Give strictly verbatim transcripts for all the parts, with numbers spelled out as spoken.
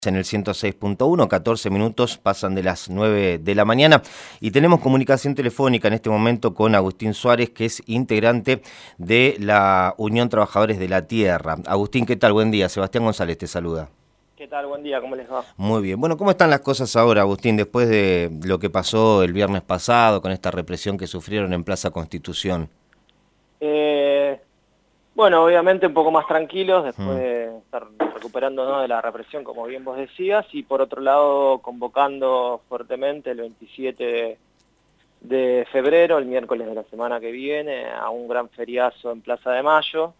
En el ciento seis punto uno, catorce minutos pasan de las nueve de la mañana y tenemos comunicación telefónica en este momento con Agustín Suárez, que es integrante de la Unión Trabajadores de la Tierra. Agustín, ¿qué tal? Buen día. Sebastián González te saluda. ¿Qué tal? Buen día, ¿cómo les va? Muy bien. Bueno, ¿cómo están las cosas ahora, Agustín, después de lo que pasó el viernes pasado con esta represión que sufrieron en Plaza Constitución? Eh, bueno, obviamente un poco más tranquilos después Mm. de estar recuperándonos de la represión, como bien vos decías, y por otro lado convocando fuertemente el veintisiete de febrero, el miércoles de la semana que viene, a un gran feriazo en Plaza de Mayo,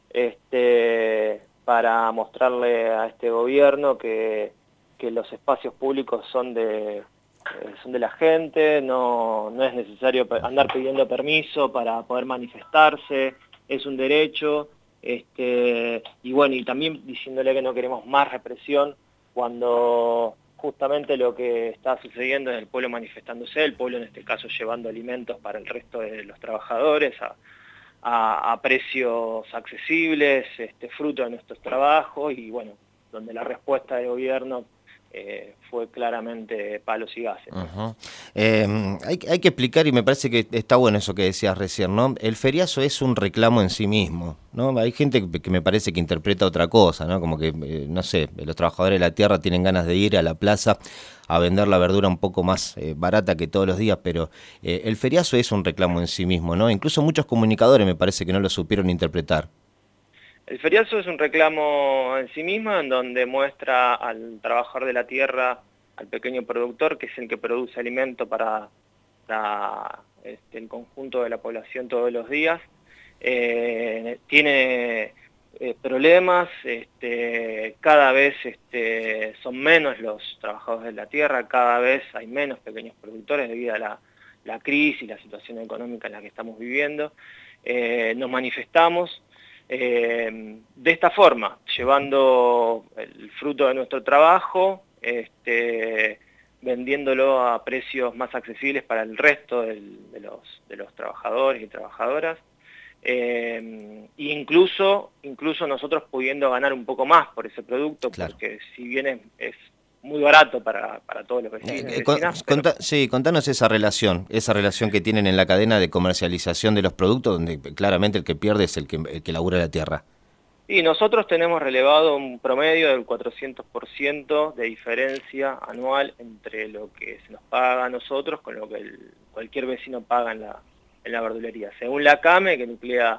este, para mostrarle a este gobierno que, que los espacios públicos son de, eh, son de la gente, no, no es necesario andar pidiendo permiso para poder manifestarse, es un derecho, este, y bueno, y también diciéndole que no queremos más represión cuando justamente lo que está sucediendo es el pueblo manifestándose, el pueblo en este caso llevando alimentos para el resto de los trabajadores a, a, a precios accesibles, este, fruto de nuestros trabajos, y bueno, donde la respuesta del gobierno eh, fue claramente palos y gases. Uh-huh. eh, hay, hay que explicar, y me parece que está bueno eso que decías recién, ¿no? El feriazo es un reclamo en sí mismo, ¿no? Hay gente que, que me parece que interpreta otra cosa, ¿no? Como que, eh, no sé, los trabajadores de la tierra tienen ganas de ir a la plaza a vender la verdura un poco más eh, barata que todos los días, pero eh, el feriazo es un reclamo en sí mismo, ¿no? Incluso muchos comunicadores me parece que no lo supieron interpretar. El feriazo es un reclamo en sí mismo, en donde muestra al trabajador de la tierra, al pequeño productor, que es el que produce alimento para, para este, el conjunto de la población todos los días. Eh, tiene eh, problemas, este, cada vez este, son menos los trabajadores de la tierra, cada vez hay menos pequeños productores debido a la, la crisis, la situación económica en la que estamos viviendo. Eh, nos manifestamos Eh, de esta forma, llevando el fruto de nuestro trabajo, este, vendiéndolo a precios más accesibles para el resto del, de, los, de los trabajadores y trabajadoras, eh, e incluso, incluso nosotros pudiendo ganar un poco más por ese producto, Claro. porque si bien es, es muy barato para, para todos los vecinos y Eh, con, vecinas, pero... conta, sí, contanos esa relación, esa relación que tienen en la cadena de comercialización de los productos, donde claramente el que pierde es el que, el que labura la tierra. Y nosotros tenemos relevado un promedio del cuatrocientos por ciento de diferencia anual entre lo que se nos paga a nosotros con lo que el, cualquier vecino paga en la, en la verdulería. Según la CAME, que nuclea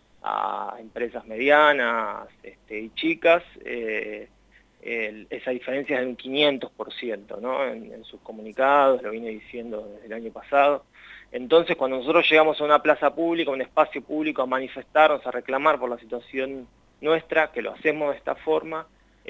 a empresas medianas este, y chicas, eh, el, esa diferencia es de un quinientos por ciento, ¿no? En, en sus comunicados, lo vine diciendo desde el año pasado. Entonces, cuando nosotros llegamos a una plaza pública, a un espacio público, a manifestarnos, a reclamar por la situación nuestra, que lo hacemos de esta forma,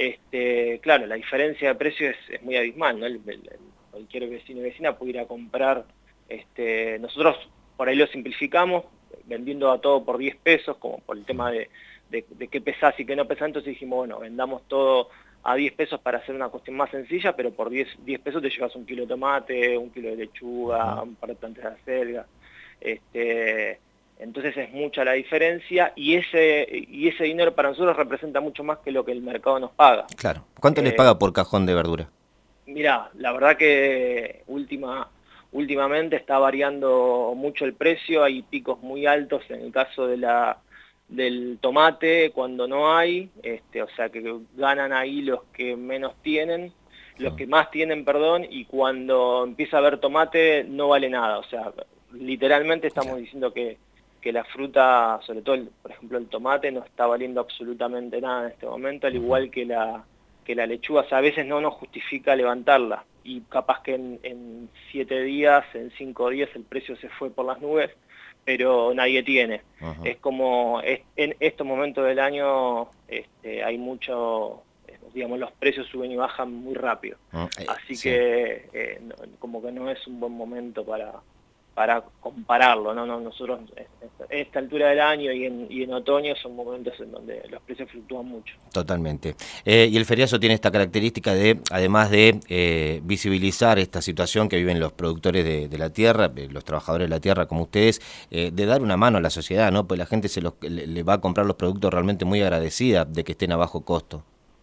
este, claro, la diferencia de precio es, es muy abismal, ¿no? El, el, el, cualquier vecino y vecina puede ir a comprar, este, nosotros por ahí lo simplificamos, vendiendo a todo por diez pesos, como por el tema de, de, de qué pesás y qué no pesás, entonces dijimos, bueno, vendamos todo a diez pesos para hacer una cuestión más sencilla, pero por diez, diez pesos te llevas un kilo de tomate, un kilo de lechuga, un par de plantas de acelga, este... Entonces es mucha la diferencia y ese, y ese dinero para nosotros representa mucho más que lo que el mercado nos paga. Claro. ¿Cuánto eh, les paga por cajón de verdura? Mirá, la verdad que última, últimamente está variando mucho el precio, hay picos muy altos en el caso de la, del tomate cuando no hay, este, o sea que ganan ahí los que menos tienen, los que más tienen, perdón, y cuando empieza a haber tomate no vale nada, o sea, literalmente estamos diciendo que que la fruta, sobre todo, el, por ejemplo, el tomate, no está valiendo absolutamente nada en este momento, al igual que la, que la lechuga, o sea, a veces no nos justifica levantarla, y capaz que en, en siete días, en cinco días, el precio se fue por las nubes, pero nadie tiene. Uh-huh. Es como, es, en estos momentos del año este, hay mucho, digamos, los precios suben y bajan muy rápido, uh-huh. Así sí. que eh, no, como que no es un buen momento para... para compararlo, ¿no? No, nosotros a esta altura del año y en, y en otoño son momentos en donde los precios fluctúan mucho. Totalmente. Eh, y el feriazo tiene esta característica de, además de eh, visibilizar esta situación que viven los productores de, de la tierra, los trabajadores de la tierra como ustedes, eh, de dar una mano a la sociedad, ¿no? Pues la gente se los, le, le va a comprar los productos realmente muy agradecida de que estén a bajo costo.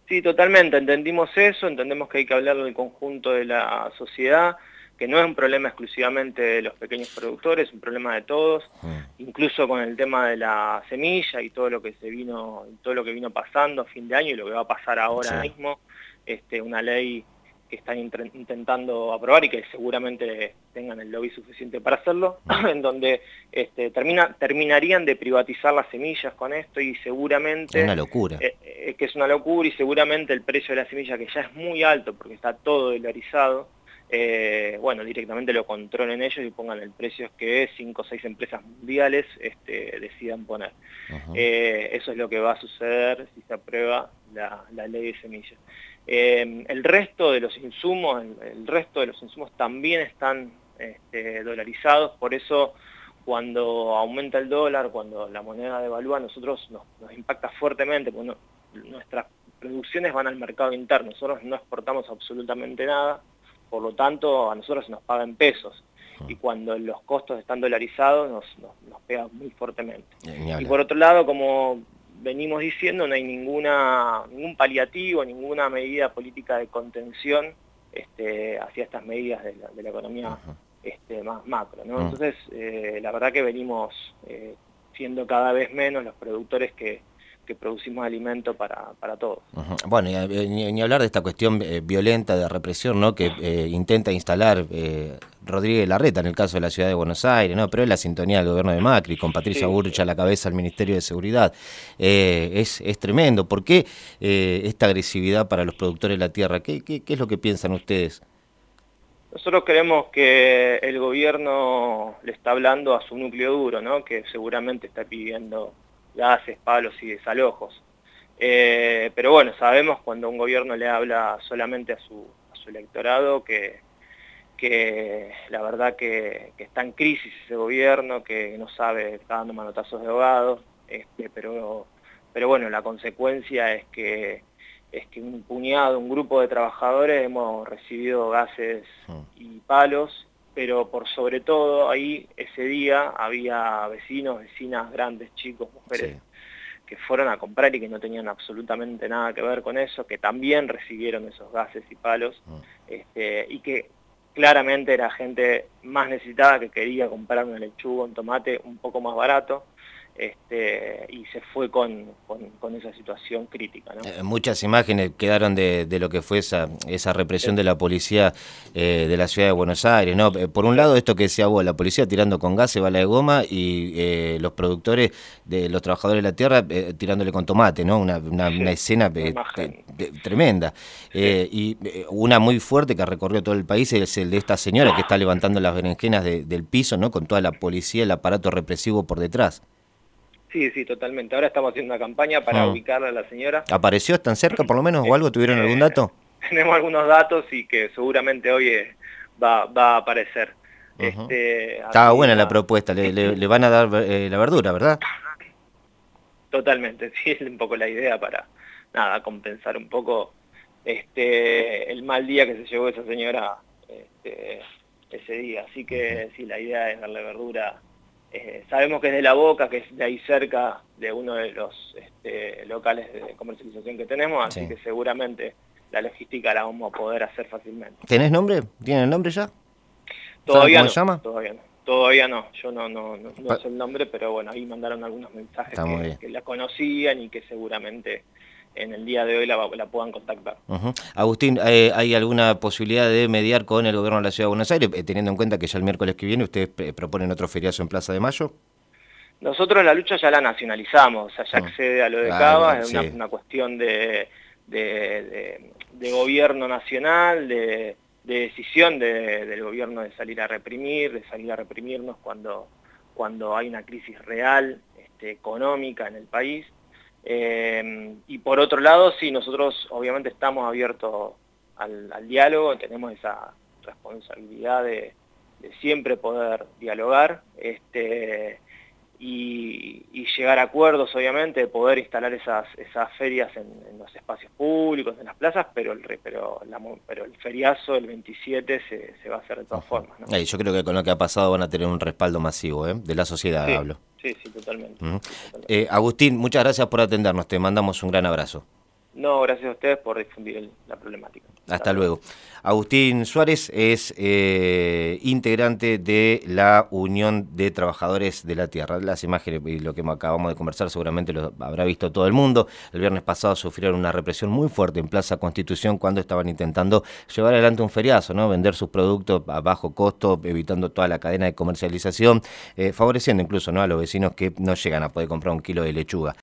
Sí, totalmente, entendimos eso, entendemos que hay que hablar del conjunto de la sociedad, que no es un problema exclusivamente de los pequeños productores, es un problema de todos, mm. incluso con el tema de la semilla y todo lo que se vino, todo lo que vino pasando a fin de año y lo que va a pasar ahora sí. mismo, este, una ley que están int- intentando aprobar y que seguramente tengan el lobby suficiente para hacerlo, mm. en donde este, termina, terminarían de privatizar las semillas con esto y seguramente... Es una locura. Eh, eh, que es una locura y seguramente el precio de la semilla, que ya es muy alto porque está todo dolarizado, Eh, bueno, directamente lo controlen ellos y pongan el precio que cinco o seis empresas mundiales este, decidan poner. Uh-huh. eh, eso es lo que va a suceder si se aprueba la, la ley de semillas. Eh, el resto de los insumos, el, el resto de los insumos también están este, dolarizados, por eso cuando aumenta el dólar, cuando la moneda devalúa, a nosotros nos, nos impacta fuertemente, porque no, nuestras producciones van al mercado interno, nosotros no exportamos absolutamente nada. Por lo tanto, a nosotros se nos paga en pesos. Y cuando los costos están dolarizados, nos, nos, nos pega muy fuertemente. Y por otro lado, como venimos diciendo, no hay ninguna ningún paliativo, ninguna medida política de contención este, hacia estas medidas de la, de la economía este, más macro, ¿no? Entonces, eh, la verdad que venimos eh, siendo cada vez menos los productores que... que producimos alimento para, para todos. Uh-huh. Bueno, y, ni, ni hablar de esta cuestión eh, violenta de represión, ¿no? Que eh, intenta instalar eh, Rodríguez Larreta en el caso de la ciudad de Buenos Aires, ¿no? Pero es la sintonía del gobierno de Macri, con Patricia sí, Burrich sí. a la cabeza del Ministerio de Seguridad. Eh, es, es tremendo. ¿Por qué eh, esta agresividad para los productores de la tierra? ¿Qué, qué, qué es lo que piensan ustedes? Nosotros creemos que el gobierno le está hablando a su núcleo duro, ¿no? Que seguramente está pidiendo gases, palos y desalojos. Eh, pero bueno, sabemos cuando un gobierno le habla solamente a su, a su electorado que, que la verdad que, que está en crisis ese gobierno, que no sabe, está dando manotazos de ahogados, este, pero, pero bueno, la consecuencia es que, es que un puñado, un grupo de trabajadores hemos recibido gases y palos, pero por sobre todo ahí ese día había vecinos, vecinas, grandes, chicos, mujeres, sí. que fueron a comprar y que no tenían absolutamente nada que ver con eso, que también recibieron esos gases y palos, mm. este, y que claramente era gente más necesitada que quería comprar una lechuga, un tomate un poco más barato, este, y se fue con, con, con esa situación crítica, ¿no? Eh, muchas imágenes quedaron de, de lo que fue esa, esa represión sí. de la policía eh, de la ciudad de Buenos Aires, ¿no? Por un lado, esto que decía vos, la policía tirando con gas y bala de goma y eh, los productores, de los trabajadores de la tierra eh, tirándole con tomate, ¿no? Una, una, sí, una escena eh, te, te, tremenda. Sí. Eh, y eh, una muy fuerte que recorrió todo el país es el de esta señora que está levantando las berenjenas de, del piso, ¿no? Con toda la policía, el aparato represivo por detrás. Sí, sí, totalmente. Ahora estamos haciendo una campaña para hmm. ubicarla a la señora. ¿Apareció? ¿Están cerca por lo menos o algo? ¿Tuvieron eh, algún dato? Tenemos algunos datos y que seguramente hoy eh, va, va a aparecer. Uh-huh. este, Estaba buena la propuesta, le, le, le van a dar eh, la verdura, ¿verdad? Totalmente, sí, es un poco la idea para, nada, compensar un poco este el mal día que se llevó esa señora este, ese día. Así que sí, la idea es darle verdura. Eh, sabemos que es de La Boca, que es de ahí cerca de uno de los este, locales de comercialización que tenemos, así sí. que seguramente la logística la vamos a poder hacer fácilmente. ¿Tenés nombre? ¿Tienen el nombre ya? Todavía cómo no, se llama? Todavía no, todavía no, yo no, no, no, no sé el nombre, pero bueno, ahí mandaron algunos mensajes que, que la conocían y que seguramente en el día de hoy la, la puedan contactar. Uh-huh. Agustín, ¿hay, ¿hay alguna posibilidad de mediar con el gobierno de la Ciudad de Buenos Aires, eh, teniendo en cuenta que ya el miércoles que viene ustedes eh, proponen otro feriazo en Plaza de Mayo? Nosotros la lucha ya la nacionalizamos, o sea, ya uh-huh. accede a lo de Cava, es una, sí. una cuestión de, de, de, de gobierno nacional, de, de decisión de, del gobierno de salir a reprimir, de salir a reprimirnos cuando, cuando hay una crisis real, este, económica en el país. Eh, y por otro lado, sí, nosotros obviamente estamos abiertos al, al diálogo, tenemos esa responsabilidad de, de siempre poder dialogar este, y, y llegar a acuerdos, obviamente, de poder instalar esas, esas ferias en, en los espacios públicos, en las plazas, pero el, pero la, pero el feriazo, el veintisiete, se, se va a hacer de todas formas, ¿no? Hey, yo creo que con lo que ha pasado van a tener un respaldo masivo, ¿eh? De la sociedad, sí. hablo. Sí, sí, totalmente. Uh-huh. totalmente. Eh, Agustín, muchas gracias por atendernos, te mandamos un gran abrazo. No, gracias a ustedes por difundir el, la problemática. Hasta luego. Agustín Suárez es eh, integrante de la Unión de Trabajadores de la Tierra. Las imágenes y lo que acabamos de conversar seguramente lo habrá visto todo el mundo. El viernes pasado sufrieron una represión muy fuerte en Plaza Constitución cuando estaban intentando llevar adelante un feriazo, ¿no? Vender sus productos a bajo costo, evitando toda la cadena de comercialización, eh, favoreciendo incluso, ¿no?, a los vecinos que no llegan a poder comprar un kilo de lechuga.